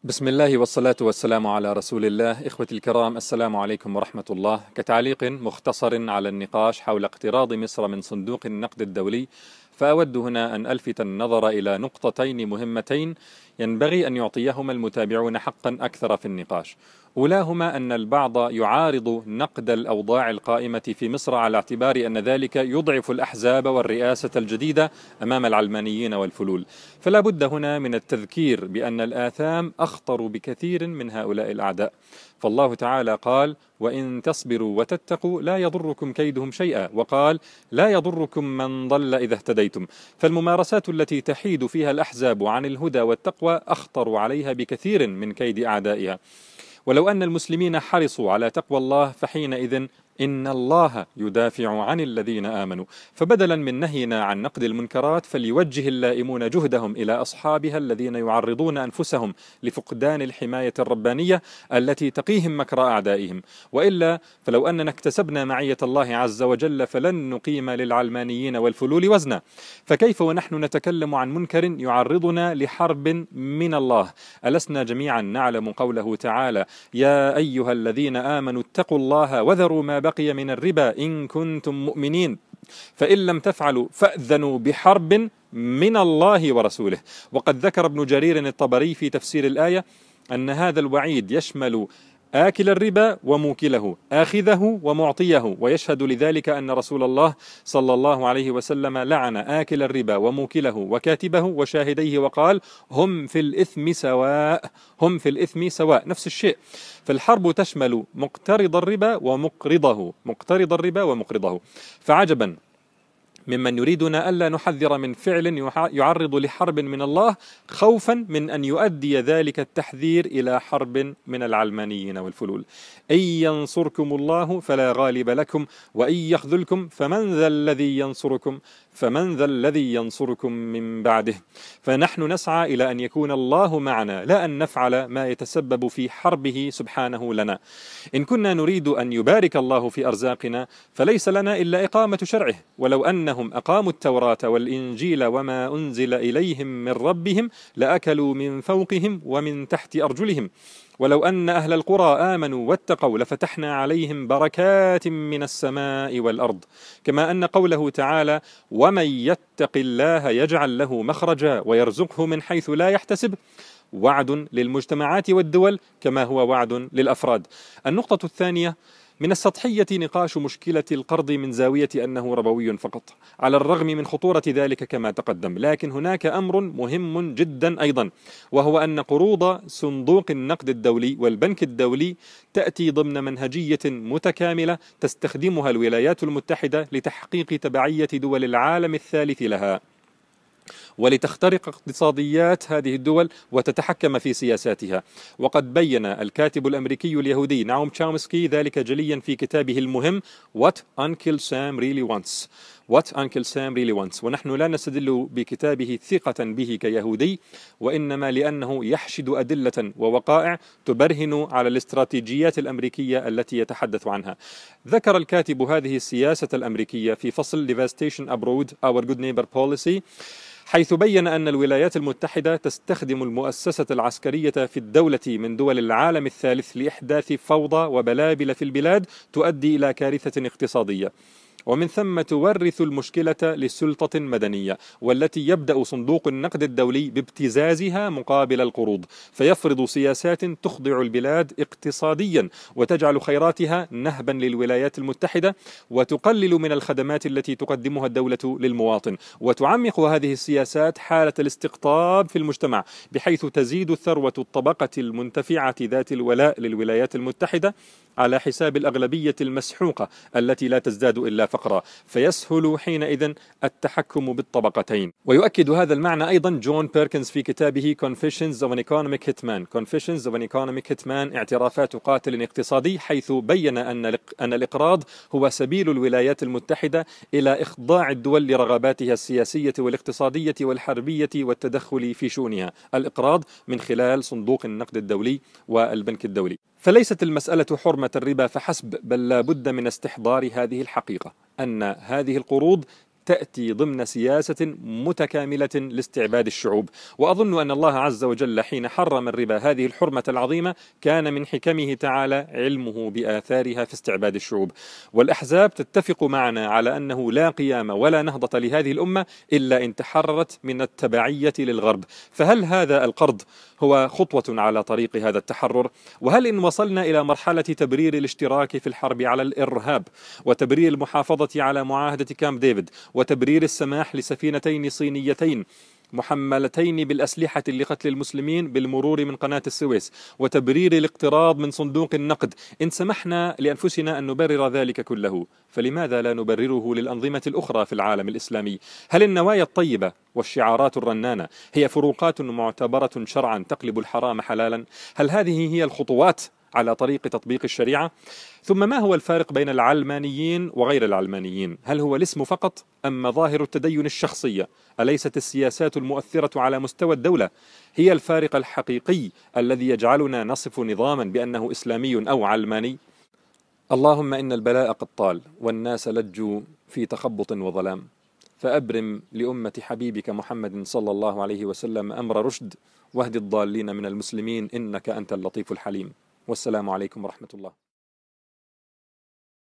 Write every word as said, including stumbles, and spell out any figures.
بسم الله والصلاة والسلام على رسول الله. إخوتي الكرام، السلام عليكم ورحمة الله. كتعليق مختصر على النقاش حول اقتراض مصر من صندوق النقد الدولي، فأود هنا أن ألفت النظر إلى نقطتين مهمتين ينبغي أن يعطيهما المتابعون حقا أكثر في النقاش. أولاهما أن البعض يعارض نقد الأوضاع القائمة في مصر على اعتبار أن ذلك يضعف الأحزاب والرئاسة الجديدة أمام العلمانيين والفلول، فلا بد هنا من التذكير بأن الآثام أخطر بكثير من هؤلاء الأعداء. فالله تعالى قال: وإن تصبروا وتتقوا لا يضركم كيدهم شيئا، وقال: لا يضركم من ضل إذا اهتديتم. فالممارسات التي تحيد فيها الأحزاب عن الهدى والتقوى أخطر عليها بكثير من كيد أعدائها. ولو أن المسلمين حرصوا على تقوى الله فحينئذ إن الله يدافع عن الذين آمنوا. فبدلا من نهينا عن نقد المنكرات فليوجه اللائمون جهدهم إلى أصحابها الذين يعرضون أنفسهم لفقدان الحماية الربانية التي تقيهم مكر أعدائهم. وإلا فلو أننا اكتسبنا معية الله عز وجل فلن نقيم للعلمانيين والفلول وزنا. فكيف ونحن نتكلم عن منكر يعرضنا لحرب من الله؟ ألسنا جميعا نعلم قوله تعالى: يا أيها الذين آمنوا اتقوا الله وذروا ما بقي من الربا إن كنتم مؤمنين، فإن لم تفعلوا فأذنوا بحرب من الله ورسوله. وقد ذكر ابن جرير الطبري في تفسير الآية أن هذا الوعيد يشمل آكل الربا وموكله، آخذه ومعطيه، ويشهد لذلك أن رسول الله صلى الله عليه وسلم لعن آكل الربا وموكله وكاتبه وشاهديه وقال: هم في الإثم سواء، هم في الإثم سواء، نفس الشيء. فالحرب تشمل مقترض الربا ومقرضه، مقترض الربا ومقرضه. فعجبا ممن يريدنا ألا نحذر من فعل يعرض لحرب من الله خوفا من أن يؤدي ذلك التحذير إلى حرب من العلمانيين والفلول. إن ينصركم الله فلا غالب لكم وإن يخذلكم فمن ذا الذي ينصركم فمن ذا الذي ينصركم من بعده. فنحن نسعى إلى أن يكون الله معنا، لا أن نفعل ما يتسبب في حربه سبحانه لنا. إن كنا نريد أن يبارك الله في أرزاقنا فليس لنا إلا إقامة شرعه. ولو أنهم أقاموا التوراة والإنجيل وما أنزل إليهم من ربهم لأكلوا من فوقهم ومن تحت أرجلهم. ولو أن أهل القرى آمنوا واتقوا لفتحنا عليهم بركات من السماء والأرض. كما أن قوله تعالى: ومن يتق الله يجعل له مخرجا ويرزقه من حيث لا يحتسب، وعد للمجتمعات والدول كما هو وعد للأفراد. النقطة الثانية: من السطحية نقاش مشكلة القرض من زاوية أنه ربوي فقط، على الرغم من خطورة ذلك كما تقدم. لكن هناك أمر مهم جدا أيضا، وهو أن قروض صندوق النقد الدولي والبنك الدولي تأتي ضمن منهجية متكاملة تستخدمها الولايات المتحدة لتحقيق تبعية دول العالم الثالث لها، ولتخترق اقتصاديات هذه الدول وتتحكم في سياساتها. وقد بين الكاتب الأمريكي اليهودي نعوم تشومسكي ذلك جليا في كتابه المهم What Uncle Sam Really Wants. What Uncle Sam Really Wants. ونحن لا نستدل بكتابه ثقة به كيهودي، وإنما لأنه يحشد أدلة ووقائع تبرهن على الاستراتيجيات الأمريكية التي يتحدث عنها. ذكر الكاتب هذه السياسة الأمريكية في فصل Devastation Abroad Our Good Neighbor Policy، حيث بين أن الولايات المتحدة تستخدم المؤسسة العسكرية في الدولة من دول العالم الثالث لإحداث فوضى وبلابل في البلاد تؤدي إلى كارثة اقتصادية، ومن ثم تورث المشكلة للسلطة المدنية، والتي يبدأ صندوق النقد الدولي بابتزازها مقابل القروض، فيفرض سياسات تخضع البلاد اقتصاديا وتجعل خيراتها نهبا للولايات المتحدة، وتقلل من الخدمات التي تقدمها الدولة للمواطن، وتعمق هذه السياسات حالة الاستقطاب في المجتمع، بحيث تزيد ثروة الطبقة المنتفعة ذات الولاء للولايات المتحدة على حساب الأغلبية المسحوقة التي لا تزداد إلا فقرا، فيسهل حينئذ التحكم بالطبقتين. ويؤكد هذا المعنى أيضا جون بيركنز في كتابه Confessions of an Economic Hitman Confessions of an Economic Hitman اعترافات قاتل اقتصادي، حيث بين أن أن الإقراض هو سبيل الولايات المتحدة إلى إخضاع الدول لرغباتها السياسية والاقتصادية والحربية والتدخل في شؤونها، الإقراض من خلال صندوق النقد الدولي والبنك الدولي. فليست المسألة حرمة الربا فحسب، بل لا بد من استحضار هذه الحقيقة أن هذه القروض تأتي ضمن سياسة متكاملة لاستعباد الشعوب. وأظن أن الله عز وجل حين حرم الربا هذه الحرمة العظيمة كان من حكمه تعالى علمه بآثارها في استعباد الشعوب. والأحزاب تتفق معنا على أنه لا قيام ولا نهضة لهذه الأمة إلا إن تحررت من التبعية للغرب. فهل هذا القرض هو خطوة على طريق هذا التحرر؟ وهل إن وصلنا إلى مرحلة تبرير الاشتراك في الحرب على الإرهاب وتبرير المحافظة على معاهدة كامب ديفيد وتبرير السماح لسفينتين صينيتين محملتين بالأسلحة لقتل المسلمين بالمرور من قناة السويس وتبرير الاقتراض من صندوق النقد، إن سمحنا لأنفسنا أن نبرر ذلك كله فلماذا لا نبرره للأنظمة الأخرى في العالم الإسلامي؟ هل النوايا الطيبة والشعارات الرنانة هي فروقات معتبرة شرعا تقلب الحرام حلالا؟ هل هذه هي الخطوات على طريق تطبيق الشريعة؟ ثم ما هو الفارق بين العلمانيين وغير العلمانيين؟ هل هو الاسم فقط أم مظاهر التدين الشخصية؟ أليست السياسات المؤثرة على مستوى الدولة هي الفارق الحقيقي الذي يجعلنا نصف نظاما بأنه إسلامي أو علماني؟ اللهم إن البلاء قد طال والناس لجوا في تخبط وظلام، فأبرم لأمة حبيبك محمد صلى الله عليه وسلم أمر رشد واهد الضالين من المسلمين إنك أنت اللطيف الحليم. والسلام عليكم ورحمة الله.